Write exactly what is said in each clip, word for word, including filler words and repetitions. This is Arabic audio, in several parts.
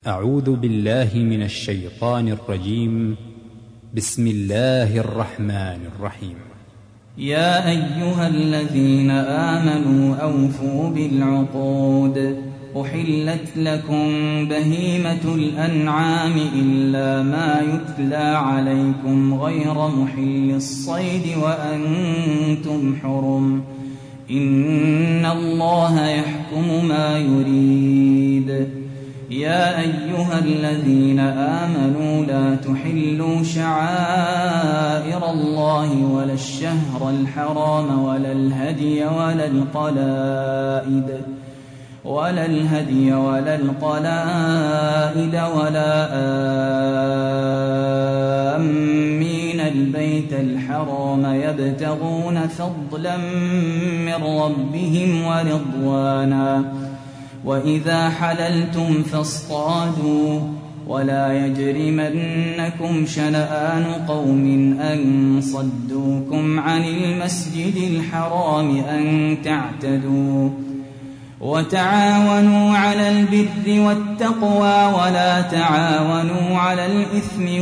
أعوذ بالله من الشيطان الرجيم. بسم الله الرحمن الرحيم. يا أيها الذين آمنوا أوفوا بالعقود. أحلت لكم بهيمة الأنعام إلا ما يتلى عليكم غير محل الصيد وأنتم حرم. إن الله يحكم ما يريد. يا أيها الذين آمنوا لا تحلوا شعائر الله ولا الشهر الحرام ولا الهدي ولا القلائد ولا الهدي ولا القلائد ولا آمين البيت الحرام يبتغون فضلا من ربهم ورضوانا. وإذا حللتم فاصطادوا ولا يجرمنكم شنآن قوم أن صدوكم عن المسجد الحرام أن تعتدوا. وتعاونوا على البر والتقوى ولا تعاونوا على الإثم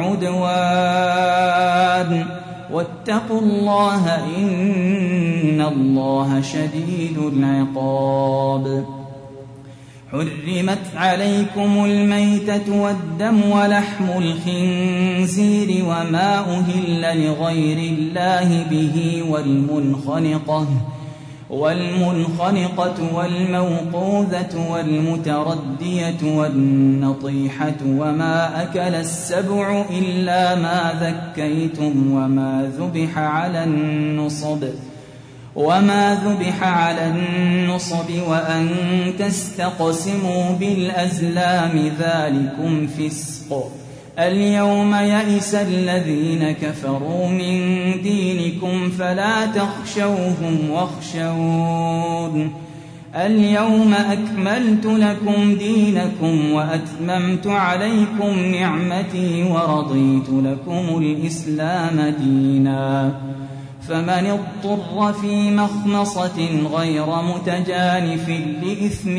والعدوان واتقوا الله إن الله شديد العقاب. حرمت عليكم الميتة والدم ولحم الخنزير وما أهل لغير الله به والمنخنقة والمنخنقة والموقوذة والمتردية والنطيحة وما أكل السبع إلا ما ذكيتم وما ذبح على النصب وما ذبح على النصب وأن تستقسموا بالأزلام ذلكم فسق. اليوم يئس الذين كفروا من دينكم فلا تخشوهم واخشون. اليوم أكملت لكم دينكم وأتممت عليكم نعمتي ورضيت لكم الإسلام دينا. فمن اضطر في مخمصة غير متجانف لإثم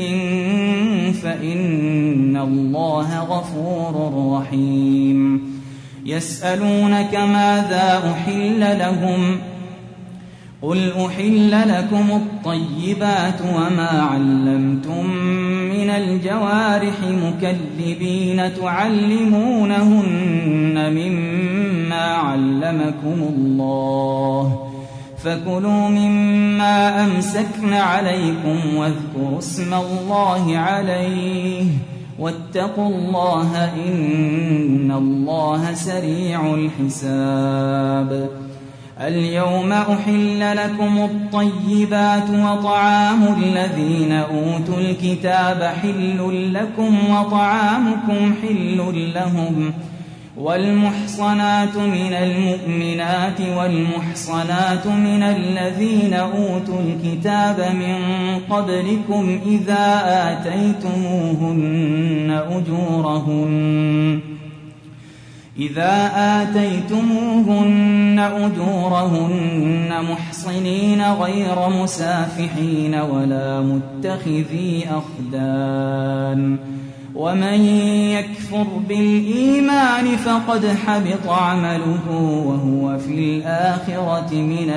فإن الله غفور رحيم. يسألونك ماذا أحل لهم قل أحل لكم الطيبات وما علمتم من الجوارح مكلبين تعلمونهن مما علمكم الله فكلوا مما أمسكن عليكم واذكروا اسم الله عليه واتقوا الله إن الله سريع الحساب. اليوم أحل لكم الطيبات وطعام الذين أوتوا الكتاب حل لكم وطعامكم حل لهم. والمحصنات من المؤمنات والمحصنات من الذين أوتوا الكتاب من قبلكم إذا آتيتموهن أجورهن إذا آتيتموهن أجورهن محصنين غير مسافحين ولا متخذي أخدان. ومن يكفر بالإيمان فقد حبط عمله وهو في الآخرة من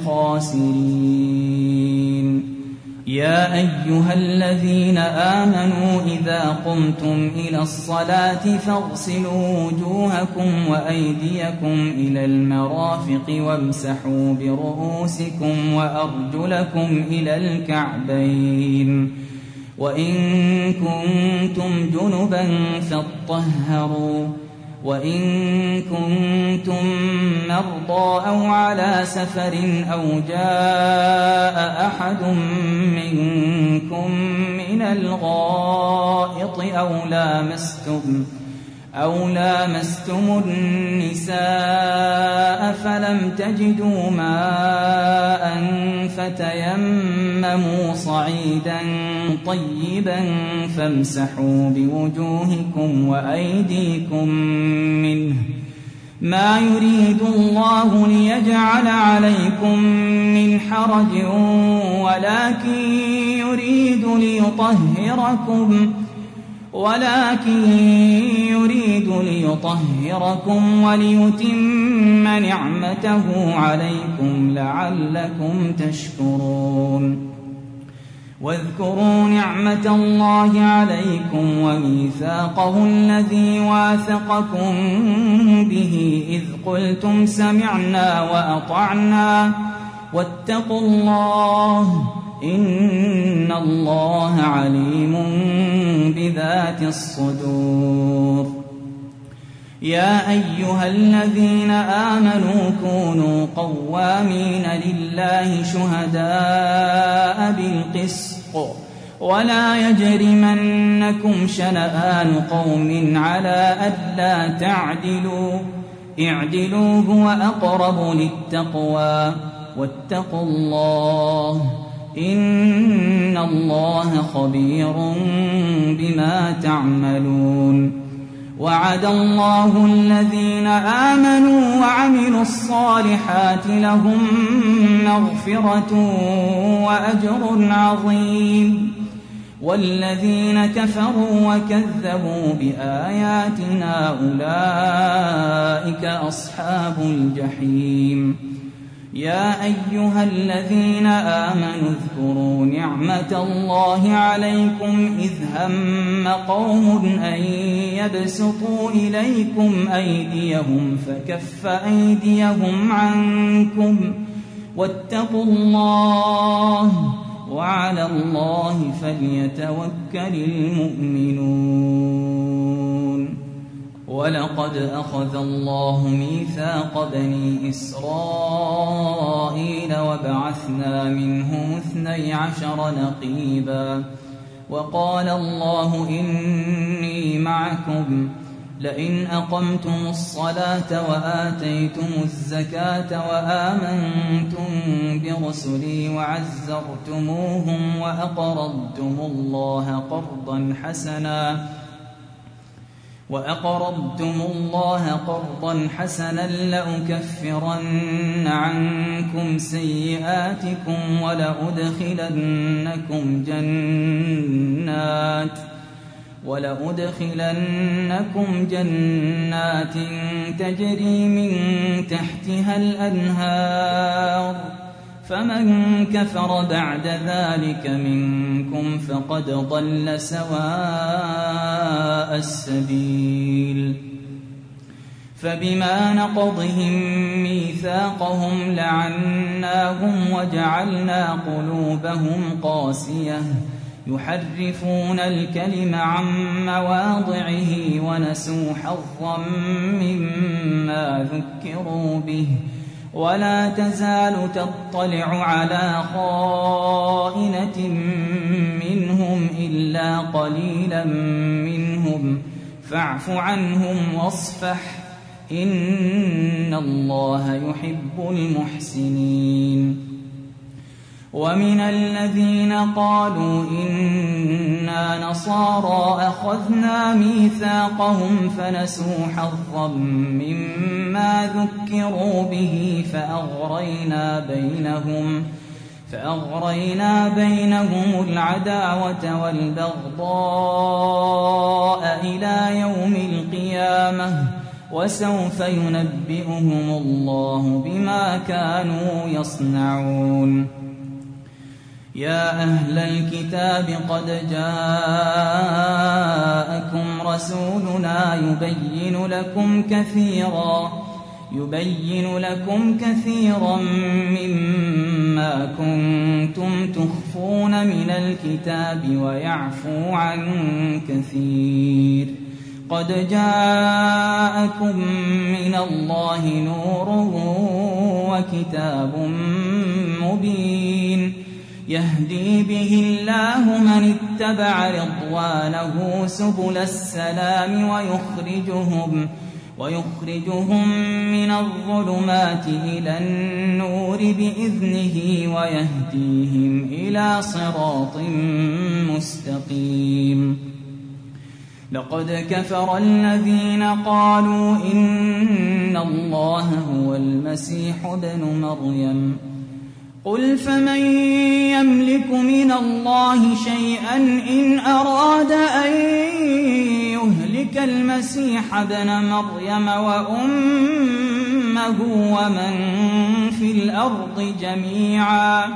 الخاسرين. يا أيها الذين آمنوا إذا قمتم إلى الصلاة فاغسلوا وجوهكم وأيديكم إلى المرافق وامسحوا برؤوسكم وأرجلكم إلى الكعبين. وإن كنتم جنبا فاطهروا وإن كنتم مرضى أو على سفر أو جاء أحد منكم من الغائط أو لامستم أو لامستم النساء فلم تجدوا ماء فتيمموا صعيدا طيبا فامسحوا بوجوهكم وأيديكم منه ما يريد الله ليجعل عليكم من حرج ولكن يريد ليطهركم ولكن يريد ليطهركم وليتم نعمته عليكم لعلكم تشكرون. واذكروا نعمة الله عليكم وميثاقه الذي واثقكم به إذ قلتم سمعنا وأطعنا واتقوا الله إن الله عليم بذات الصدور. يا أيها الذين آمنوا كونوا قوامين لله شهداء بالقسط ولا يجرمنكم شنآن قوم على ألا تعدلوا اعدلوا هو أقرب للتقوى واتقوا الله إن الله خبير بما تعملون. وعد الله الذين آمنوا وعملوا الصالحات لهم مغفرة وأجر عظيم. والذين كفروا وكذبوا بآياتنا أولئك أصحاب الجحيم. يا أيها الذين آمنوا اذكروا نعمة الله عليكم إذ هم قوم أن يبسطوا إليكم أيديهم فكف أيديهم عنكم واتقوا الله وعلى الله فليتوكل المؤمنون. ولقد أخذ الله ميثاق بني إسرائيل وبعثنا منهم اثني عشر نقيبا وقال الله إني معكم لئن أقمتم الصلاة وآتيتم الزكاة وآمنتم برسلي وعزرتموهم وأقرضتم الله قرضا حسنا وأقرضتم الله قرضا حسنا لأكفرن عنكم سيئاتكم ولأدخلنكم جنات ولأدخلنكم جنات تجري من تحتها الأنهار فمن كفر بعد ذلك منكم فقد ضل سواء السبيل. فبما نقضهم ميثاقهم لعناهم وجعلنا قلوبهم قاسية يحرفون الكلم عن مواضعه ونسوا حظا مما ذكروا به ولا تزال تطلع على خائنة منهم إلا قليلا منهم فاعف عنهم واصفح إن الله يحب المحسنين. ومن الذين قالوا إنا نصارى أخذنا ميثاقهم فنسوا حظا مما ذكروا به فأغرينا بينهم فأغرينا بينهم العداوة والبغضاء إلى يوم القيامة وسوف ينبئهم الله بما كانوا يصنعون. يا أهل الكتاب قد جاءكم رسولنا يبين لكم كثيرا يبين لكم كثيرا مما كنتم تخفون من الكتاب ويعفو عن كثير. قد جاءكم من الله نور وكتاب مبين يهدي به الله من اتبع رضوانه سبل السلام ويخرجهم ويخرجهم من الظلمات إلى النور بإذنه ويهديهم إلى صراط مستقيم. لقد كفر الذين قالوا إن الله هو المسيح ابن مريم قل فمن يملك من الله شيئا إن أراد أن يهلك المسيح ابن مريم وأمه ومن في الأرض جميعا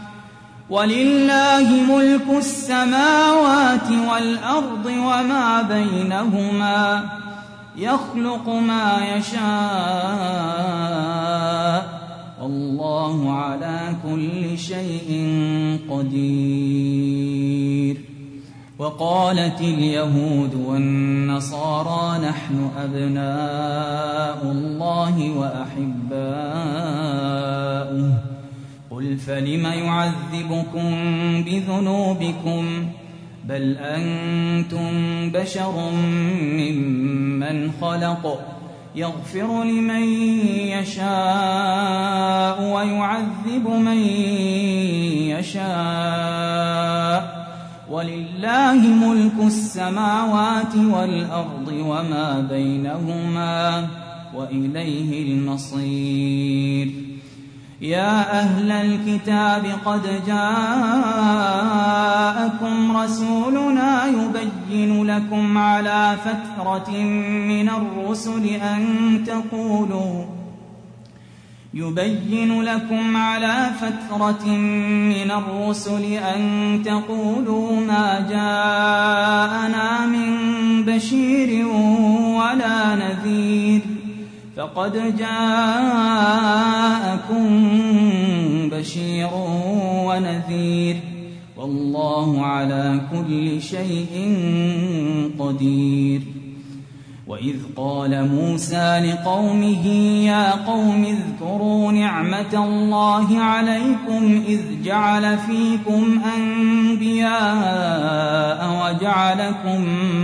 ولله ملك السماوات والأرض وما بينهما يخلق ما يشاء والله على كل شيء قدير. وقالت اليهود والنصارى نحن أبناء الله وأحباؤه قل فلم يعذبكم بذنوبكم بل أنتم بشر ممن خلق يغفر لمن يشاء ويعذب من يشاء ولله ملك السماوات والأرض وما بينهما وإليه المصير. يا أهل الكتاب قد جاءكم رسولنا يبين لكم على فترة من الرسل أن تقولوا يبين لكم على فترة من الرسل أن تقولوا ما جاءنا من بشير ولا نذير فقد جاءكم بشير ونذير والله على كل شيء قدير. وإذ قال موسى لقومه يا قوم اذكروا نعمة الله عليكم إذ جعل فيكم أنبياء وجعلكم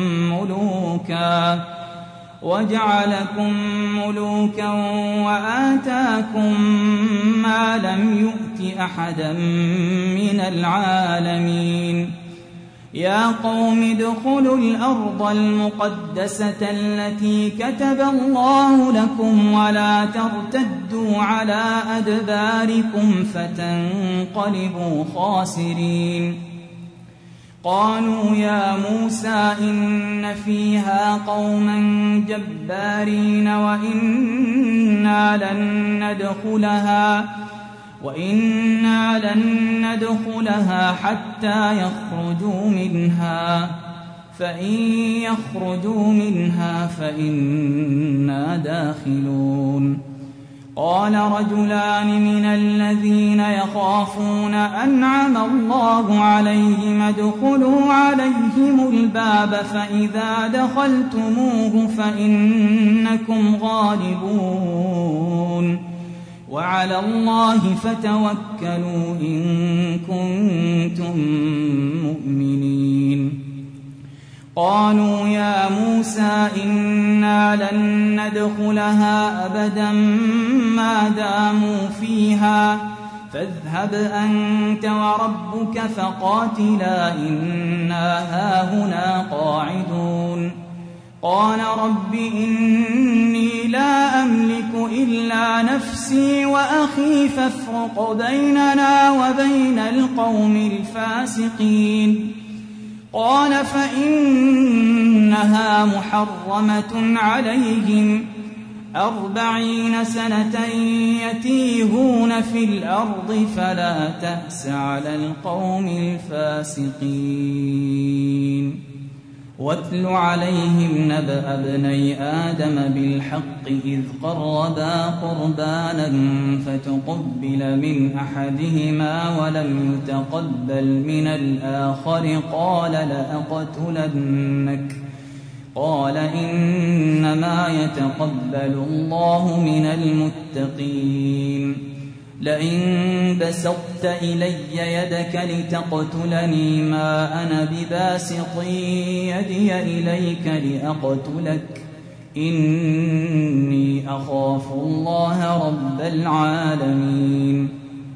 ملوكا وجعلكم ملوكا وآتاكم ما لم يؤت أحدا من العالمين. يا قوم ادخلوا الأرض المقدسة التي كتب الله لكم ولا ترتدوا على أدباركم فتنقلبوا خاسرين. قالوا يا موسى إن فيها قوما جبارين وإنا لن ندخلها وإنا لن ندخلها حتى يخرجوا منها فإن يخرجوا منها فإنا داخلون. قال رجلان من الذين يخافون أنعم الله عليهم ادخلوا عليهم الباب فإذا دخلتموه فإنكم غالبون وعلى الله فتوكلوا إن كنتم مؤمنين. قالوا يا موسى إنا لن ندخلها أبدا ما داموا فيها فاذهب أنت وربك فقاتلا إنا هاهنا قاعدون. قال رب إني لا أملك إلا نفسي وأخي فافرق بيننا وبين القوم الفاسقين. قال فإنها محرمة عليهم أربعين سنة يتيهون في الأرض فلا تأس على القوم الفاسقين. واتل عليهم نبأ ابني آدم بالحق إذ قربا قربانا فتقبل من أحدهما ولم يتقبل من الآخر قال لأقتلنك قال إنما يتقبل الله من المتقين. لئن بسطت إلي يدك لتقتلني ما أنا بباسط يدي إليك لأقتلك إني أخاف الله رب العالمين.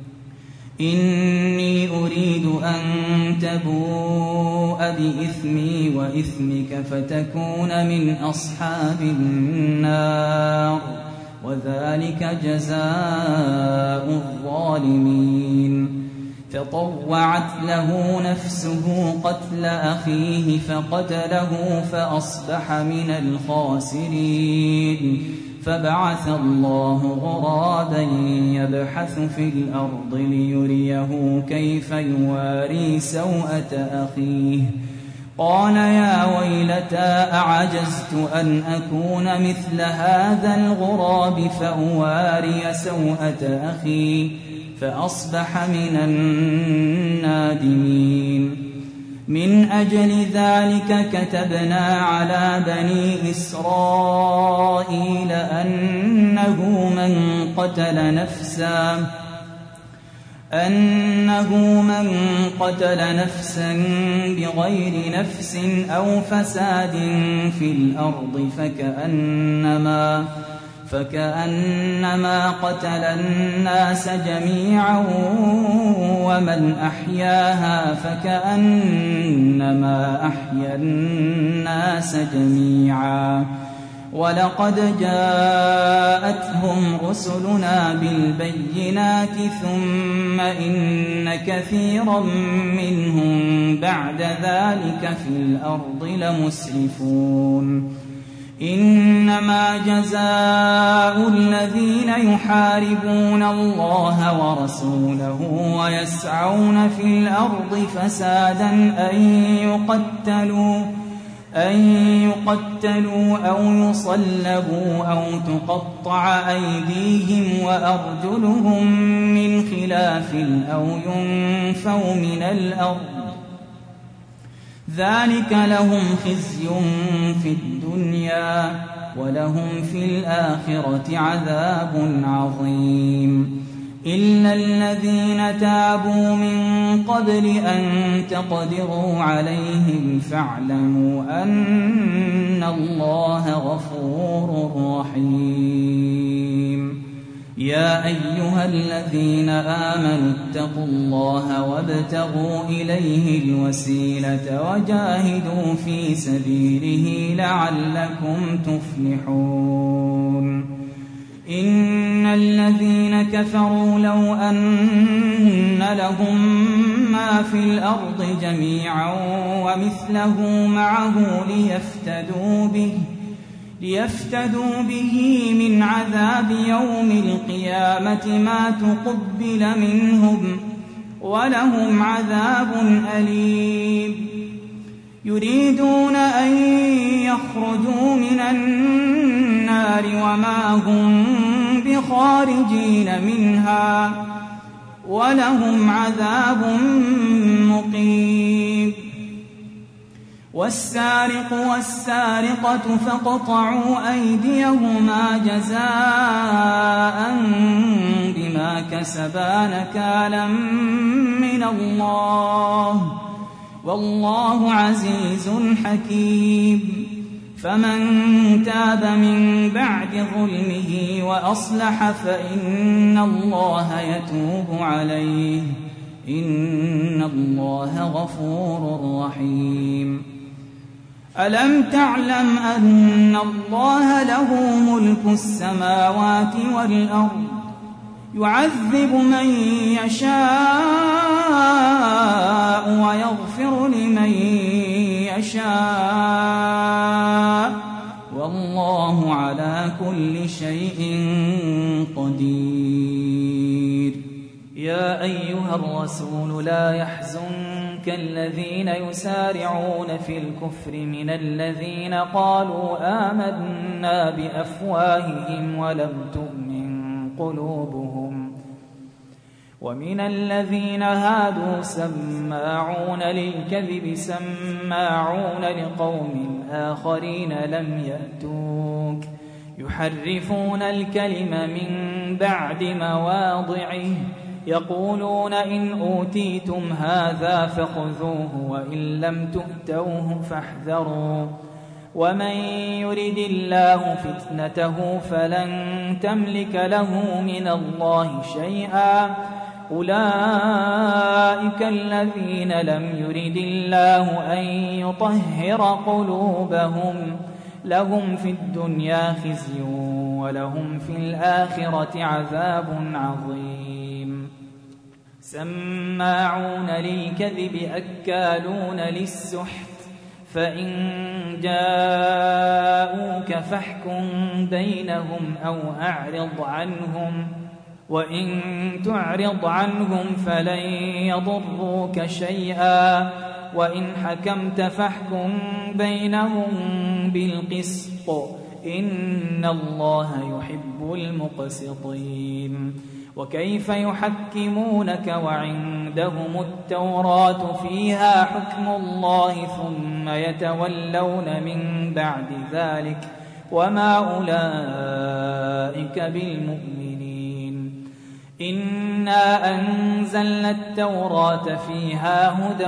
إني أريد أن تبوء بإثمي وإثمك فتكون من أصحاب النار وذلك جزاء الظالمين. فطوعت له نفسه قتل أخيه فقتله فأصبح من الخاسرين. فبعث الله غرابا يبحث في الأرض ليريه كيف يواري سوءة أخيه. قال يا ويلتى أعجزت أن أكون مثل هذا الغراب فأواري سوءة أخي فأصبح من النادمين. من أجل ذلك كتبنا على بني إسرائيل أنه من قتل نفسا أنه من قتل نفسا بغير نفس أو فساد في الأرض فكأنما فكأنما قتل الناس جميعا ومن أحياها فكأنما أحيا الناس جميعا. ولقد جاءتهم رسلنا بالبينات ثم إن كثيرا منهم بعد ذلك في الأرض لمسرفون. إنما جزاء الذين يحاربون الله ورسوله ويسعون في الأرض فسادا أن يقتلوا أن يقتلوا أو يصلبوا أو تقطع أيديهم وأرجلهم من خلاف أو ينفوا من الأرض. ذلك لهم خزي في الدنيا ولهم في الآخرة عذاب عظيم. إلا الذين تابوا من قبل أن تقدروا عليهم فاعلموا أن الله غفور رحيم. يا أيها الذين آمنوا اتقوا الله وابتغوا إليه الوسيلة وجاهدوا في سبيله لعلكم تفلحون. إن الذين كفروا لو أن لهم ما في الأرض جميعا ومثله معه ليفتدوا به ليفتدوا به من عذاب يوم القيامة ما تقبل منهم ولهم عذاب أليم. يريدون أن يخرجوا من النار وما هم بخارجين منها ولهم عذاب مقيم. والسارق والسارقة فاقطعوا أيديهما جزاء بما كسبا نكالا من الله والله عزيز حكيم. فمن تاب من بعد ظلمه وأصلح فإن الله يتوب عليه إن الله غفور رحيم. ألم تعلم أن الله له ملك السماوات والأرض يعذب من يشاء ويغفر لمن يشاء والله على كل شيء قدير. يا أيها الرسول لا يحزنك الذين يسارعون في الكفر من الذين قالوا آمنا بأفواههم ولم تؤمن قلوبهم ومن الذين هادوا سماعون للكذب سماعون لقوم آخرين لم يأتوك يحرفون الكلم من بعد مواضعه يقولون إن أوتيتم هذا فخذوه وإن لم تؤتوه فاحذروا ومن يرد الله فتنته فلن تملك له من الله شيئا أولئك الذين لم يرد الله أن يطهر قلوبهم لهم في الدنيا خزي ولهم في الآخرة عذاب عظيم سماعون للكذب أكالون للسحت فإن جاءوك فاحكم بينهم أو أعرض عنهم وإن تعرض عنهم فلن يضروك شيئا وإن حكمت فاحكم بينهم بالقسط إن الله يحب المقسطين وكيف يحكمونك وعندهم التوراة فيها حكم الله ثم يتولون من بعد ذلك وما أولئك بالمؤمنين إنا أنزلنا التوراة فيها هدى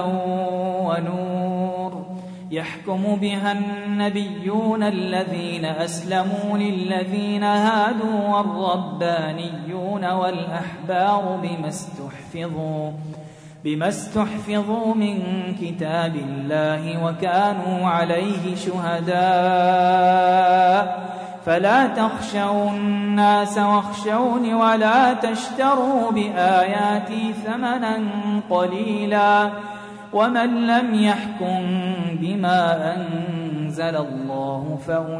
ونور يحكم بها النبيون الذين أسلموا للذين هادوا والربانيون والأحبار بما استحفظوا بما استحفظوا من كتاب الله وكانوا عليه شهداء فلا تخشوا الناس واخشوني ولا تشتروا بآياتي ثمنا قليلا ومن لم يحكم بما أنزل الله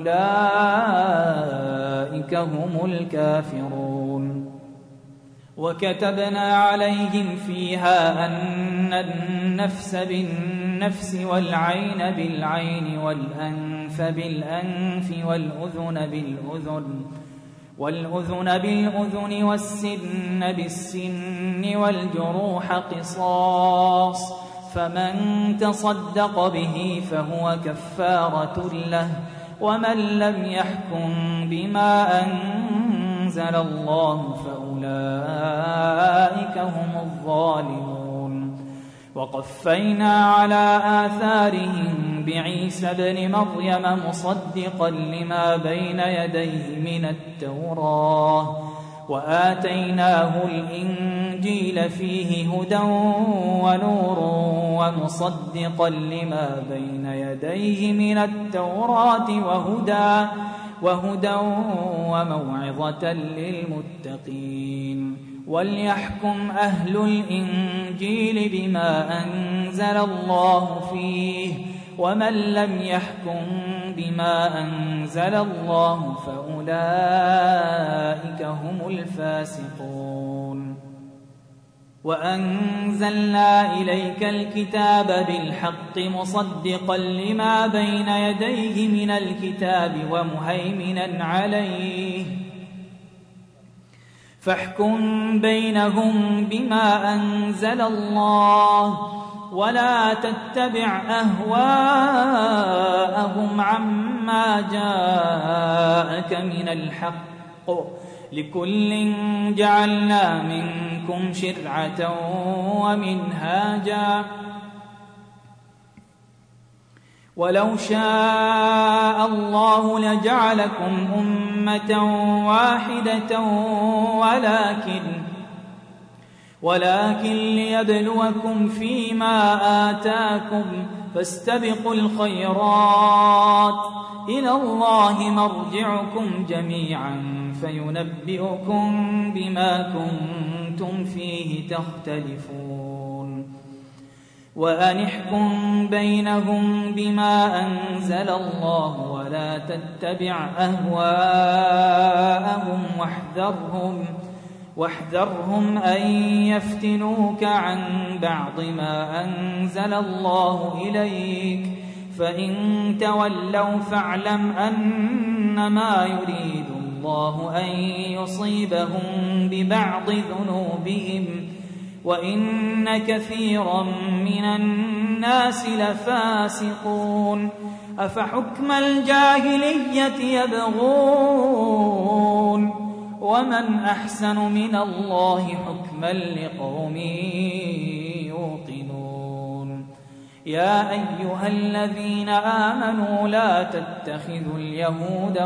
فأولئك هم الكافرون وكتبنا عليهم فيها أن النفس بالنفس والعين بالعين والأنف بالأنف والأذن بالأذن والأذن بالأذن والسن بالسن والجروح قصاص فمن تصدق به فهو كفارة له ومن لم يحكم بما أنزل الله فأولئك هم الظالمون وقفينا على آثارهم بعيسى ابن مريم مصدقا لما بين يديه من التوراة وآتيناه الإنجيل فيه هدى ونور ومصدقا لما بين يديه من التوراة وهدى وهدى وموعظة للمتقين وليحكم أهل الإنجيل بما أنزل الله فيه ومن لم يحكم بما أنزل الله فأولئك هم الفاسقون وأنزلنا إليك الكتاب بالحق مصدقا لما بين يديه من الكتاب ومهيمنا عليه فاحكم بينهم بما أنزل الله ولا تتبع أهواءهم عما جاءك من الحق لكل جعلنا منكم شرعة ومنهاجا ولو شاء الله لجعلكم أمة واحدة ولكن ولكن ليبلوكم فيما آتاكم فاستبقوا الخيرات إلى الله مرجعكم جميعا فينبئكم بما كنتم فيه تختلفون وأن احكم بينهم بما أنزل الله ولا تتبع أهواءهم واحذرهم واحذرهم أن يفتنوك عن بعض ما أنزل الله إليك فإن تولوا فاعلم أنما يريد الله أن يصيبهم ببعض ذنوبهم وإن كثيرا من الناس لفاسقون أفحكم الجاهلية يبغون ومن أحسن من الله حكما لقوم يوقنون يا أيها الذين آمنوا لا تتخذوا اليهود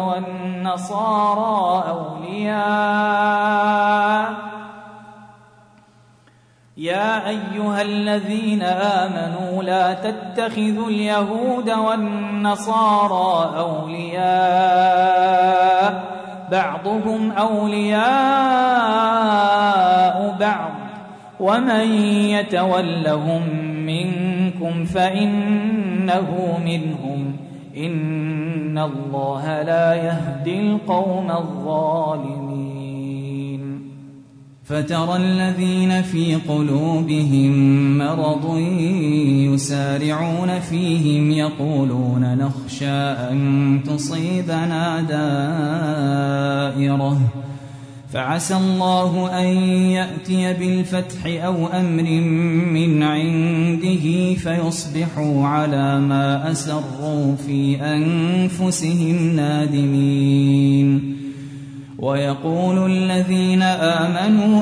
والنصارى أولياء يا أيها الذين آمنوا لا تتخذوا اليهود والنصارى أولياء بعضهم أولياء بعض ومن يتولهم منكم فإنه منهم إن الله لا يهدي القوم الظالمين. فترى الذين في قلوبهم مرض يسارعون فيهم يقولون نخشى أن تصيبنا دائرة فعسى الله أن يأتي بالفتح أو أمر من عنده فيصبحوا على ما أسروا في أنفسهم نادمين. ويقول الذين آمنوا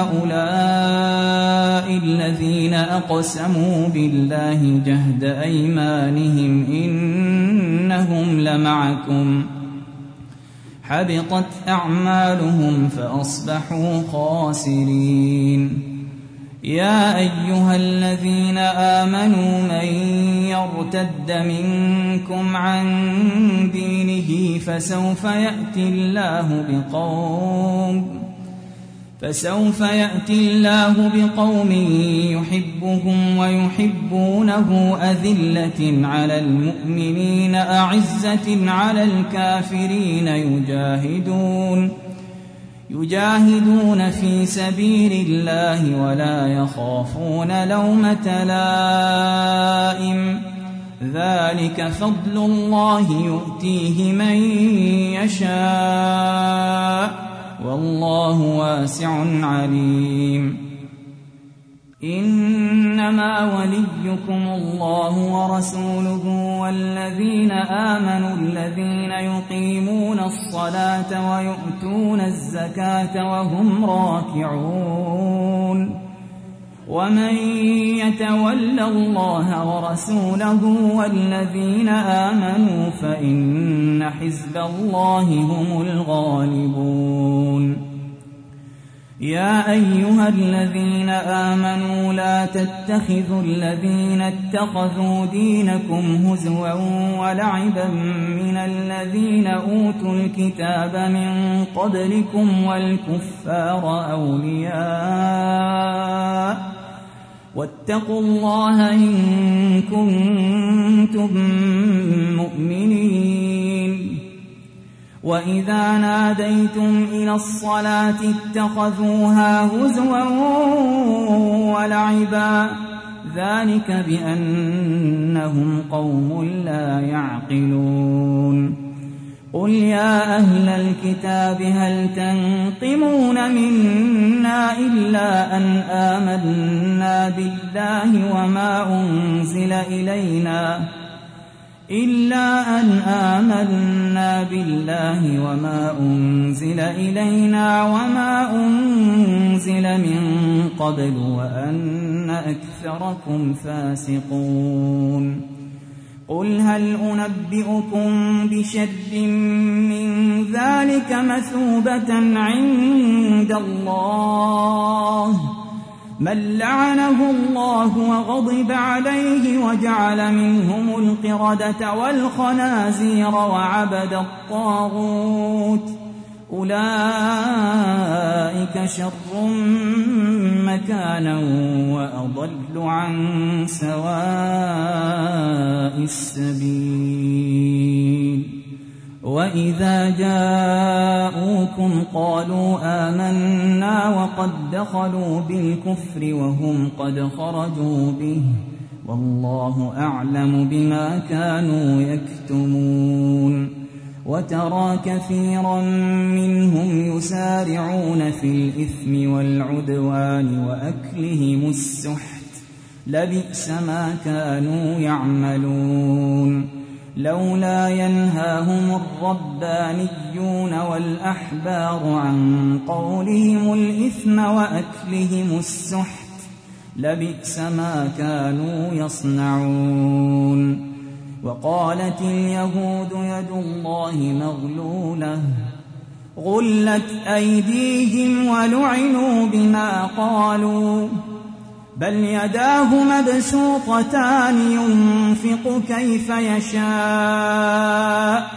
أهؤلاء الذين أقسموا بالله جهد أيمانهم إنهم لمعكم حبطت أعمالهم فأصبحوا خاسرين. يا أيها الذين آمنوا من يرتد منكم عن دينه فسوف يأتي الله بقوم فسوف يأتي الله بقوم يحبهم ويحبونه أذلة على المؤمنين أعزة على الكافرين يجاهدون يجاهدون في سبيل الله ولا يخافون لومة لائم ذلك فضل الله يؤتيه من يشاء والله واسع عليم. إنما وليكم الله ورسوله والذين آمنوا الذين يقيمون الصلاة ويؤتون الزكاة وهم راكعون ومن يتول الله ورسوله والذين آمنوا فإن حزب الله هم الغالبون. يا أيها الذين آمنوا لا تتخذوا الذين اتخذوا دينكم هزوا ولعبا من الذين أوتوا الكتاب من قبلكم والكفار أولياء واتقوا الله إن كنتم مؤمنين. وإذا ناديتم إلى الصلاة اتخذوها هزوا ولعبا ذلك بأنهم قوم لا يعقلون. قل يا أهل الكتاب هل تنقمون منا إلا أن آمنا بالله وما أنزل إلينا إلا أن آمنا بالله وما أنزل إلينا وما أنزل من قبل وأن أكثركم فاسقون. قل هل أنبئكم بشر من ذلك مثوبة عند الله من لعنه الله وغضب عليه وجعل منهم القردة والخنازير وعبد الطاغوت أولئك شر مكانا وأضل عن سواء السبيل. وإذا جاءوكم قالوا آمنا وقد دخلوا بالكفر وهم قد خرجوا به والله أعلم بما كانوا يكتمون. وترى كثيرا منهم يسارعون في الإثم والعدوان وأكلهم السحت لبئس ما كانوا يعملون. لولا ينهاهم الربانيون والأحبار عن قولهم الإثم وأكلهم السحت لبئس ما كانوا يصنعون. وقالت اليهود يد الله مغلولة غلت أيديهم ولعنوا بما قالوا بل يداه مبسوطتان ينفق كيف يشاء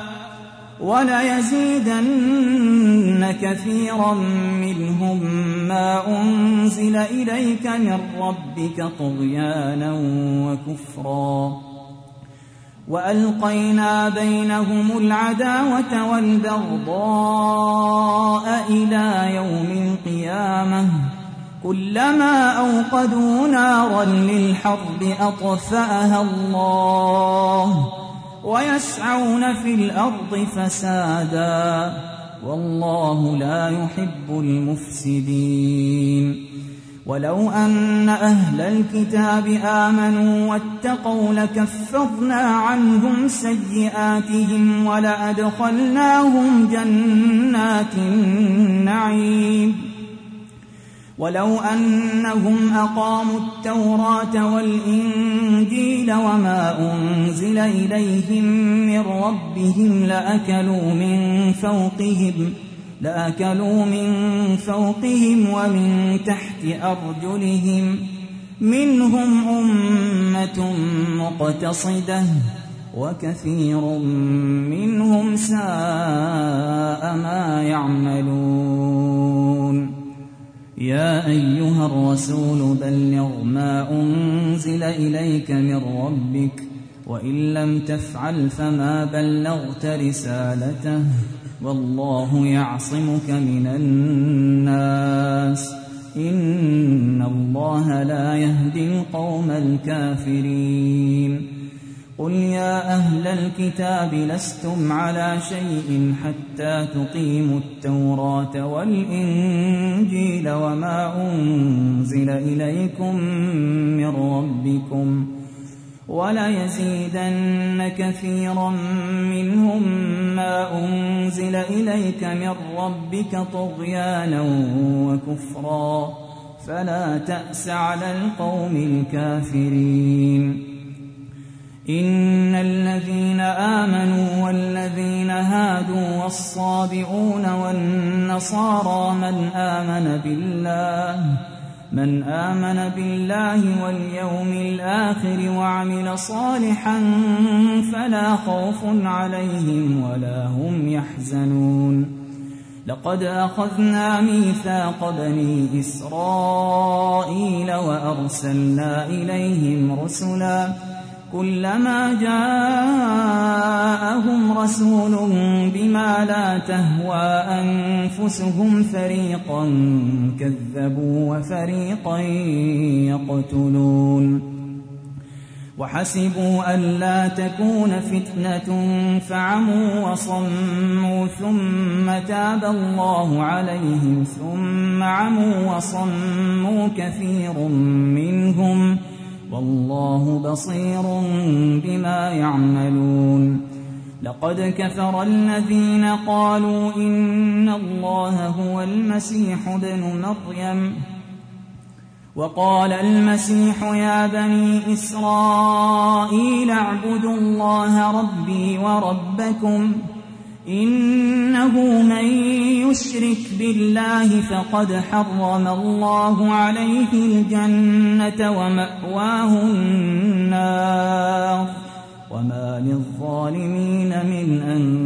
وليزيدن كثيرا منهم ما أنزل إليك من ربك طغيانا وكفرا وألقينا بينهم العداوة والبغضاء إلى يوم القيامة كلما أوقدوا نارا للحرب أطفأها الله ويسعون في الأرض فسادا والله لا يحب المفسدين ولو أن أهل الكتاب آمنوا واتقوا لكفرنا عنهم سيئاتهم ولأدخلناهم جنات النعيم ولو أنهم أقاموا التوراة والإنجيل وما أنزل إليهم من ربهم لأكلوا من فوقهم لأكلوا من فوقهم ومن تحت أرجلهم منهم أمة مقتصدة وكثير منهم ساء ما يعملون يا أيها الرسول بلغ ما أنزل إليك من ربك وإن لم تفعل فما بلغت رسالته والله يعصمك من الناس إن الله لا يهدي القوم الكافرين قل يا أهل الكتاب لستم على شيء حتى تقيموا التوراة والإنجيل وما أنزل إليكم من ربكم وليزيدن كثيرا منهم ما أنزل إليك من ربك طغيانا وكفرا فلا تأس على القوم الكافرين إن الذين آمنوا والذين هادوا والصابئون والنصارى من آمن بالله من آمن بالله واليوم الآخر وعمل صالحا فلا خوف عليهم ولا هم يحزنون لقد أخذنا ميثاق بني إسرائيل وأرسلنا إليهم رسلا كلما جاءهم رسول بما لا تهوى أنفسهم فريقا كذبوا وفريقا يقتلون وحسبوا ألا تكون فتنة فعموا وصموا ثم تاب الله عليهم ثم عموا وصموا كثير منهم والله بصير بما يعملون لقد كفر الذين قالوا إن الله هو المسيح ابن مريم وقال المسيح يا بني إسرائيل اعبدوا الله ربي وربكم إنه من يشرك بالله فقد حرم الله عليه الجنة ومأواه النار وما للظالمين من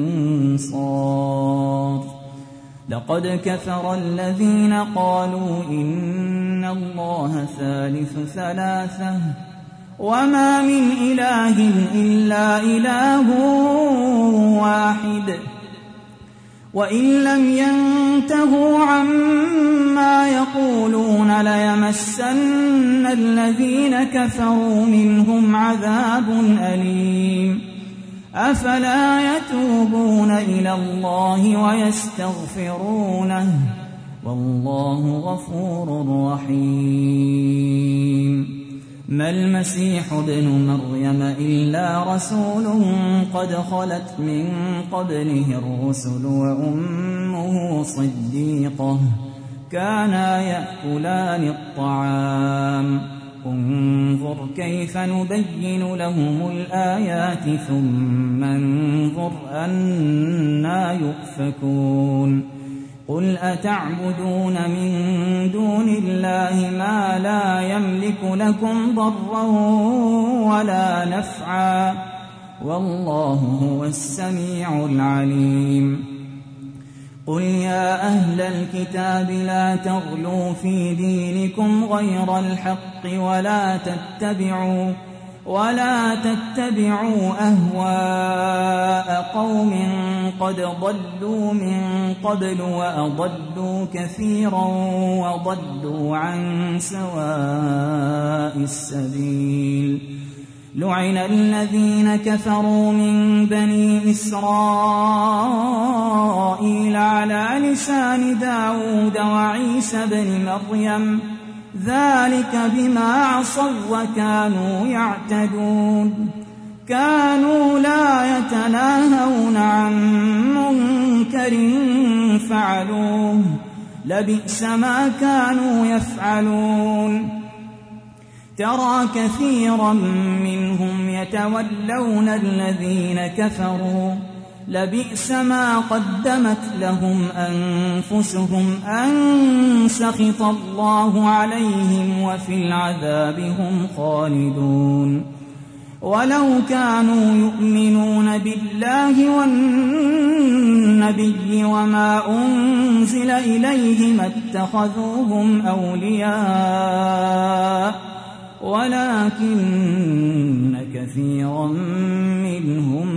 أنصار لقد كفر الذين قالوا إن الله ثالث ثلاثة وما من إله إلا إله واحد وإن لم ينتهوا عما يقولون ليمسن الذين كفروا منهم عذاب أليم أفلا يتوبون إلى الله ويستغفرونه والله غفور رحيم ما المسيح ابن مريم إلا رسول قد خلت من قبله الرسل وأمه صديقة كانا يأكلان الطعام انظر كيف نبين لهم الآيات ثم انظر أنى يؤفكون قل أتعبدون من دون الله ما لا يملك لكم ضرا ولا نفعا والله هو السميع العليم قل يا أهل الكتاب لا تغلوا في دينكم غير الحق ولا تتبعوا ولا تتبعوا أهواء قوم قد ضلوا من قبل وأضلوا كثيرا وضلوا عن سواء السبيل لعن الذين كفروا من بني إسرائيل على لسان داود وعيسى بن مريم ذلك بما عصوا وكانوا يعتدون كانوا لا يتناهون عن منكر فعلوه لبئس ما كانوا يفعلون ترى كثيرا منهم يتولون الذين كفروا لبئس ما قدمت لهم أنفسهم أن سخط الله عليهم وفي العذاب هم خالدون ولو كانوا يؤمنون بالله والنبي وما أنزل إليه ما اتخذوهم أولياء ولكن كثيرا منهم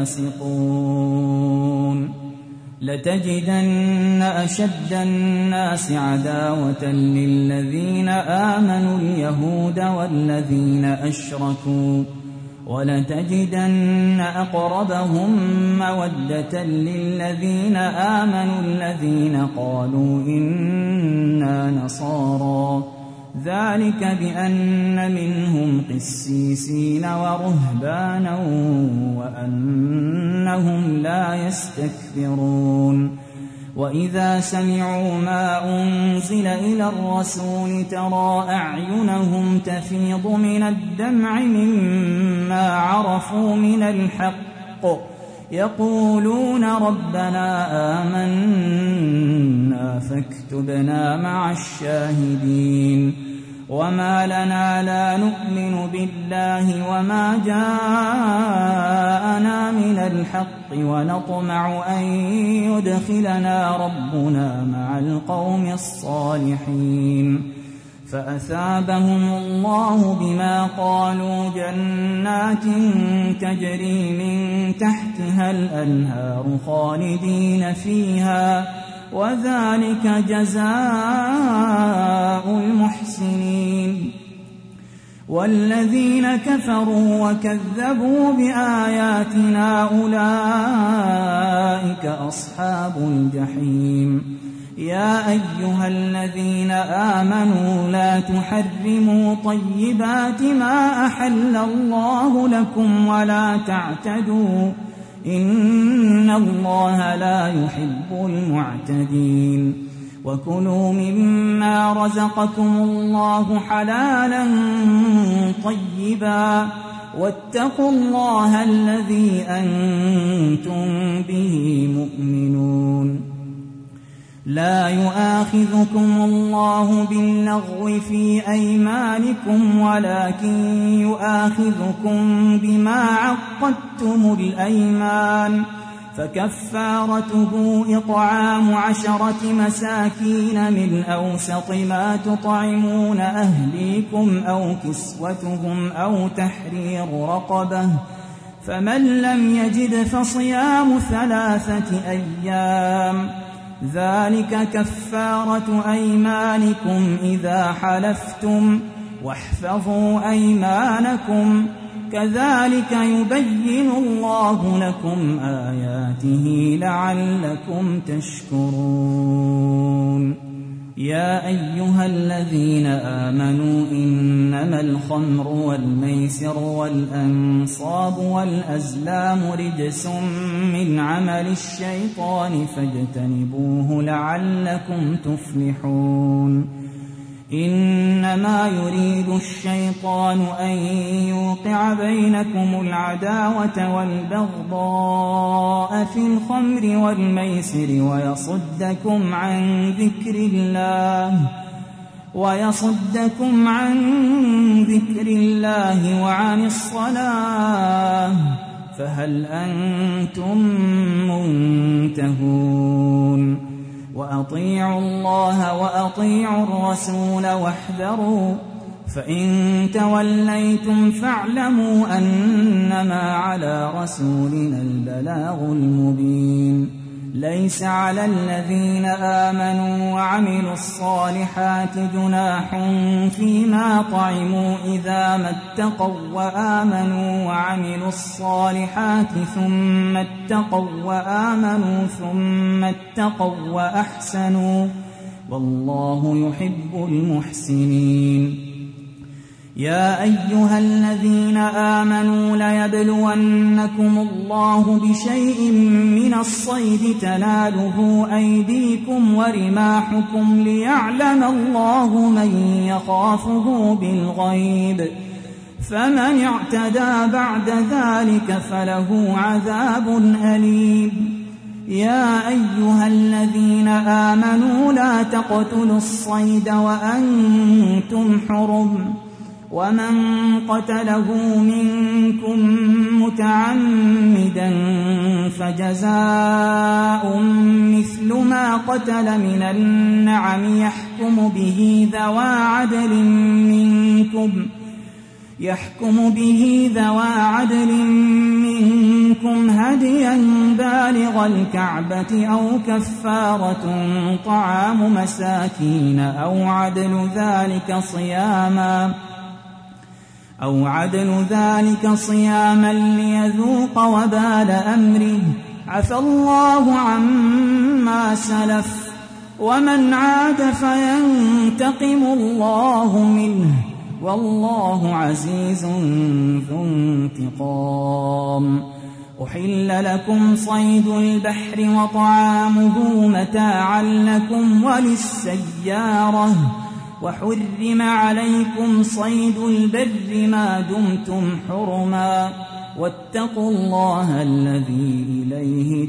فاسقون لتجدن أشد الناس عداوة للذين آمنوا اليهود والذين أشركوا ولتجدن أقربهم مودة للذين آمنوا الذين قالوا إنا نصارى ذلك بأن منهم قسيسين ورهبانا وأنهم لا يستكبرون وإذا سمعوا ما أنزل إلى الرسول ترى أعينهم تفيض من الدمع مما عرفوا من الحق يقولون ربنا آمنا فاكتبنا مع الشاهدين وما لنا لا نؤمن بالله وما جاءنا من الحق ونطمع أن يدخلنا ربنا مع القوم الصالحين فأثابهم الله بما قالوا جنات تجري من تحتها الأنهار خالدين فيها وذلك جزاء المحسنين والذين كفروا وكذبوا بآياتنا أولئك أصحاب الجحيم يا أيها الذين آمنوا لا تحرموا طيبات ما أحل الله لكم ولا تعتدوا إن الله لا يحب المعتدين وكلوا مما رزقكم الله حلالا طيبا واتقوا الله الذي أنتم به مؤمنون لا يؤاخذكم الله باللغو في أيمانكم ولكن يؤاخذكم بما عقدتم الأيمان فكفارته إطعام عشرة مساكين من أوسط ما تطعمون أهليكم أو كسوتهم أو تحرير رقبة فمن لم يجد فصيام ثلاثة أيام ذلك كفارة أيمانكم إذا حلفتم واحفظوا أيمانكم كذلك يبين الله لكم آياته لعلكم تشكرون يا أيها الذين آمنوا إنما الخمر والميسر والأنصاب والأزلام رجس من عمل الشيطان فاجتنبوه لعلكم تفلحون إنما يريد الشيطان أن يوقع بينكم العداوة والبغضاء في الخمر والميسر ويصدكم عن ذكر الله ويصدكم عن ذكر الله وعن الصلاة فهل أنتم منتهون وأطيعوا الله وأطيعوا الرسول واحذروا فإن توليتم فاعلموا أنما على رسولنا البلاغ المبين ليس على الذين آمنوا وعملوا الصالحات جناح فيما طعموا إذا ما اتقوا وآمنوا وعملوا الصالحات ثم اتقوا وآمنوا ثم اتقوا وأحسنوا والله يحب المحسنين يا أيها الذين آمنوا ليبلونكم الله بشيء من الصيد تناله أيديكم ورماحكم ليعلم الله من يخافه بالغيب فمن اعتدى بعد ذلك فله عذاب أليم يا أيها الذين آمنوا لا تقتلوا الصيد وأنتم حرم ومن قتله منكم متعمدا فجزاء مثل ما قتل من النعم يحكم به ذوى عدل منكم يحكم به ذوى عدل منكم هديا بالغ الكعبة أو كفارة طعام مساكين أو عدل ذلك صياما أو عدل ذلك صياما ليذوق وبال أمره عفى الله عما سلف ومن عاد فينتقم الله منه والله عزيز ذو انتقام أحل لكم صيد البحر وطعامه متاعا لكم وللسيارة وحرم عليكم صيد البر ما دمتم حرما واتقوا الله الذي إليه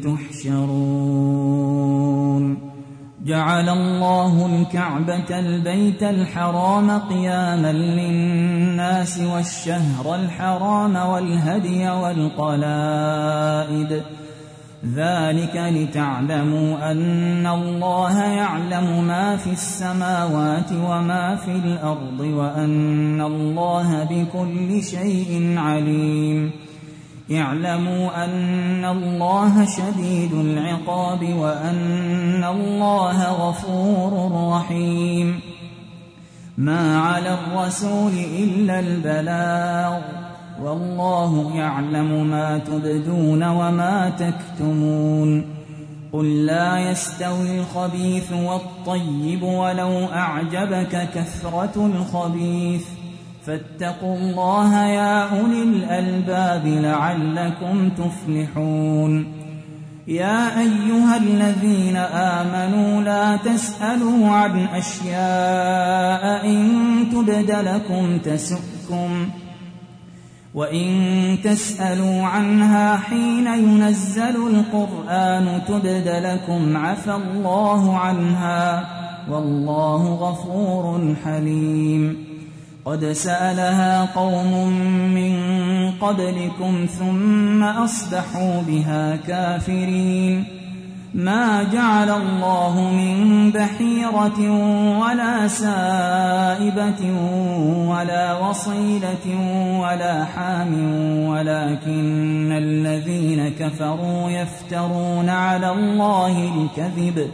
تحشرون جعل الله الكعبة البيت الحرام قياما للناس والشهر الحرام والهدي والقلائد ذلك لتعلموا أن الله يعلم ما في السماوات وما في الأرض وأن الله بكل شيء عليم اعلموا أن الله شديد العقاب وأن الله غفور رحيم ما على الرسول إلا البلاغ والله يعلم ما تبدون وما تكتمون قل لا يستوي الخبيث والطيب ولو أعجبك كثرة الخبيث فاتقوا الله يا أولي الألباب لعلكم تفلحون يا أيها الذين آمنوا لا تسألوا عن أشياء إن تبد لكم تسؤكم وإن تسألوا عنها حين ينزل القرآن تبد لكم عفى الله عنها والله غفور حليم قد سألها قوم من قبلكم ثم أصبحوا بها كافرين ما جعل الله من بحيرة ولا سائبة ولا وصيلة ولا حام ولكن الذين كفروا يفترون على الله الكذب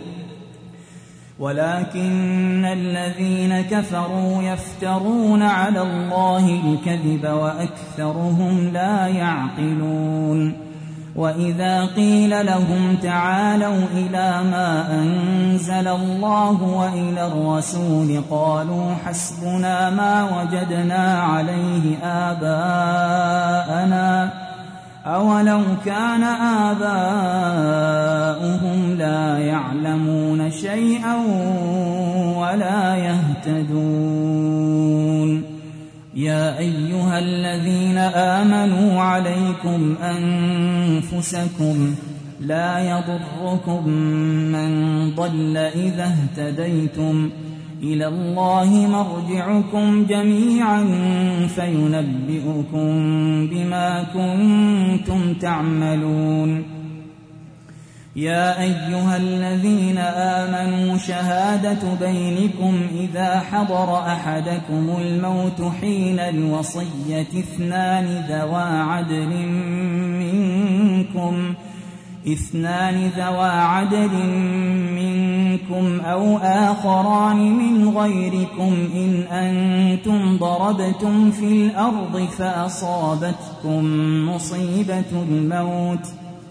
ولكن الذين كفروا يفترون على الله الكذب وأكثرهم لا يعقلون وإذا قيل لهم تعالوا إلى ما أنزل الله وإلى الرسول قالوا حسبنا ما وجدنا عليه آباءنا أولو كان آباؤهم لا يعلمون شيئا ولا يهتدون أيها الذين آمنوا عليكم أنفسكم لا يضركم من ضل إذا اهتديتم إلى الله مرجعكم جميعا فينبئكم بما كنتم تعملون. يا أيها الذين آمنوا شهادة بينكم إذا حضر أحدكم الموت حين الوصية اثنان ذوى عدل منكم اثنان ذوى عدل منكم أو آخران من غيركم إن أنتم ضربتم في الأرض فأصابتكم مصيبة الموت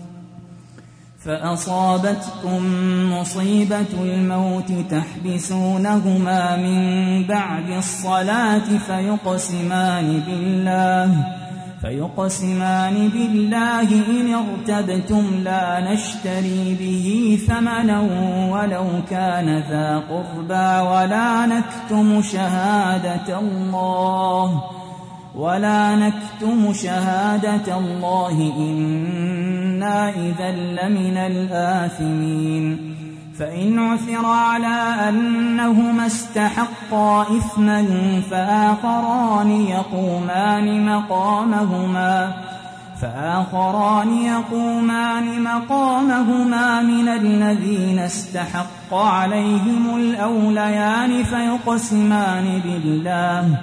فأصابتكم مصيبة الموت تحبسونهما من بعد الصلاة فيقسمان بالله فيقسمان بالله إن ارتبتم لا نشتري به ثمنا ولو كان ذا قربى ولا نكتم شهادة الله ولا نكتم شهادة الله إنا إذا لمن الآثمين. فإن عثر على أنهما استحقا إثما فآخران يقومان مقامهما فآخران يقومان مقامهما من الذين استحق عليهم الأوليان فيقسمان بالله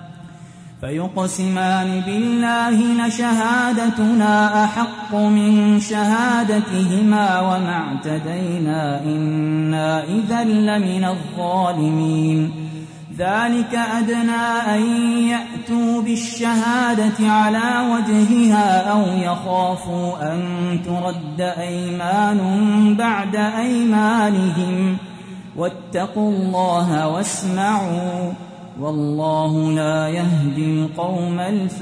فيقسمان بالله لشهادتنا أحق من شهادتهما وما اعتدينا إنا إذا لمن الظالمين. ذلك أدنى أن يأتوا بالشهادة على وجهها أو يخافوا أن ترد أيمان بعد أيمانهم واتقوا الله واسمعوا والله لا يهدي القوم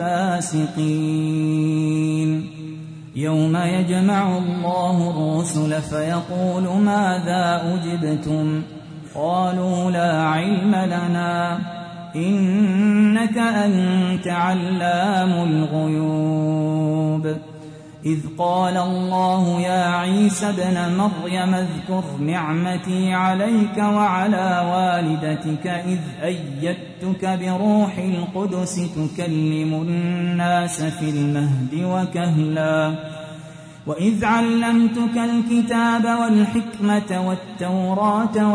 الفاسقين. يوم يجمع الله الرسل فيقول ماذا أجبتم قالوا لا علم لنا إنك أنت علام الغيوب. إذ قال الله يا عيسى ابن مريم اذكر نعمتي عليك وعلى والدتك إذ أيدتك بروح القدس تكلم الناس في المهد وكهلا وإذ علمتك الكتاب والحكمة والتوراة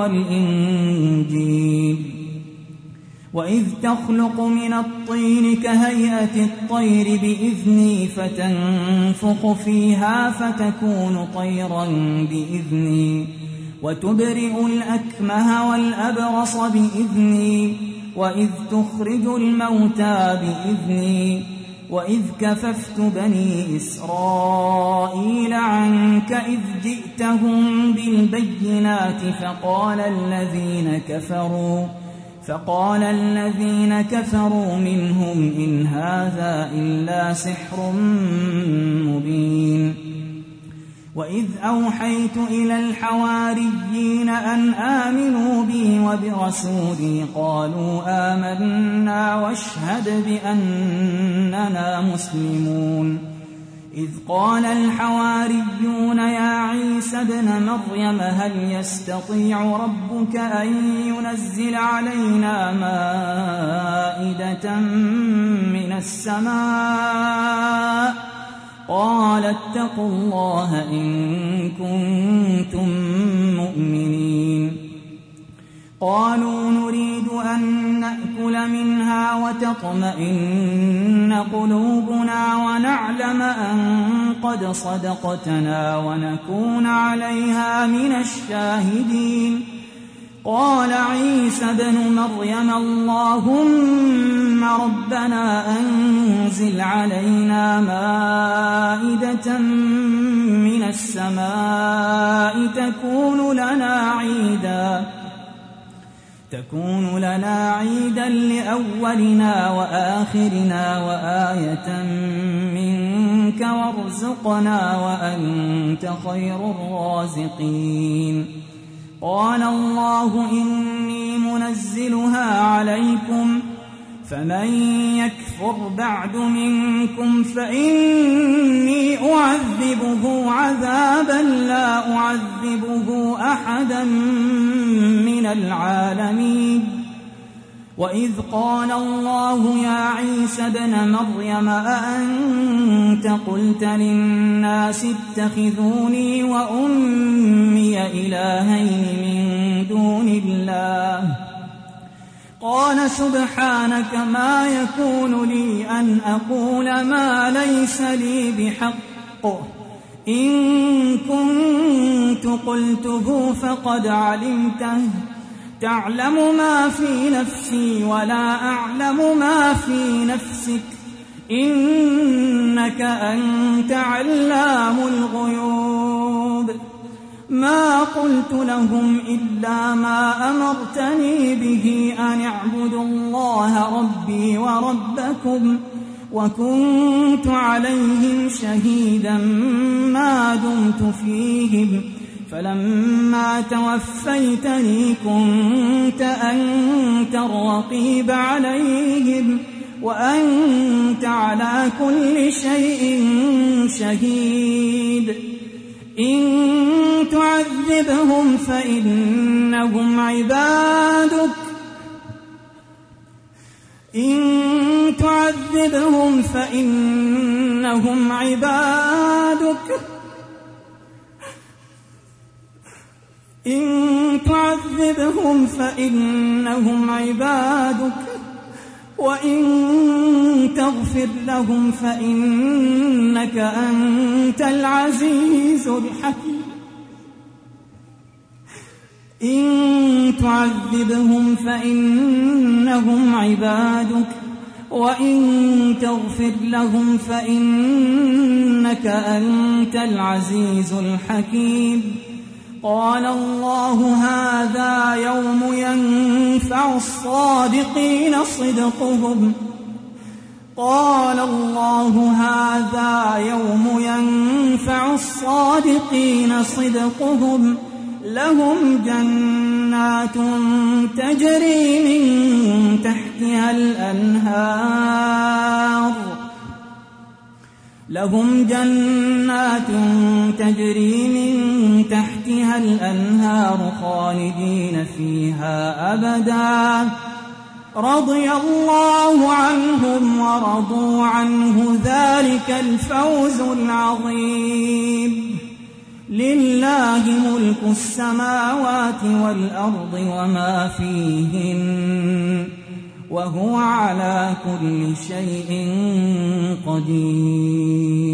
والإنجيل وإذ تخلق من الطين كهيئة الطير بإذني فتنفخ فيها فتكون طيرا بإذني وتبرئ الأكمه والأبرص بإذني وإذ تخرج الموتى بإذني وإذ كففت بني إسرائيل عنك إذ جئتهم بالبينات فقال الذين كفروا فقال الذين كفروا منهم إن هذا إلا سحر مبين. وإذ أوحيت إلى الحواريين أن آمنوا بي وبرسولي قالوا آمنا واشهد بأننا مسلمون. إذ قال الحواريون يا عيسى ابن مريم هل يستطيع ربك أن ينزل علينا مائدة من السماء قال اتقوا الله إن كنتم مؤمنين. قالوا نريد أن نأكل منها وتطمئن قلوبنا ونعلم أن قد صدقتنا ونكون عليها من الشاهدين. قال عيسى ابن مريم اللهم ربنا أنزل علينا مائدة من السماء تكون لنا عيداً تكون لنا عيدا لأولنا وآخرنا وآية منك وارزقنا وأنت خير الرازقين. قال الله إني منزلها عليكم فمن يكفر بعد منكم فإني أعذبه عذابا لا أعذبه أحدا من العالمين. وإذ قال الله يا عيسى ابن مريم أأنت قلت للناس اتخذوني وأمي إلهين من دون الله قال سبحانك ما يكون لي أن أقول ما ليس لي بحق إن كنت قلته فقد علمته تعلم ما في نفسي ولا أعلم ما في نفسك إنك أنت علام الغيوب. ما قلت لهم إلا ما أمرتني به أن اعبدوا الله ربي وربكم وكنت عليهم شهيدا ما دمت فيهم فلما توفيتني كنت أنت الرقيب عليهم وأنت على كل شيء شهيد. إن تعذبهم فإنهم عبادك إن تعذبهم فإنهم عبادك إن تعذبهم فإنهم عبادك وإن تغفر لهم فإنك أنت العزيز الحكيم. إن تعذبهم فإنهم عبادك وإن تغفر لهم فإنك أنت العزيز الحكيم. قال الله هذا يوم ينفع الصادقين صدقهم قال الله هذا يوم ينفع الصادقين صدقهم لهم جنات تجري من تحتها الأنهار لهم جنات تجري من تحتها الأنهار خالدين فيها أبدا رضي الله عنهم ورضوا عنه ذلك الفوز العظيم. لله ملك السماوات والأرض وما فيهن وهو على كل شيء قدير.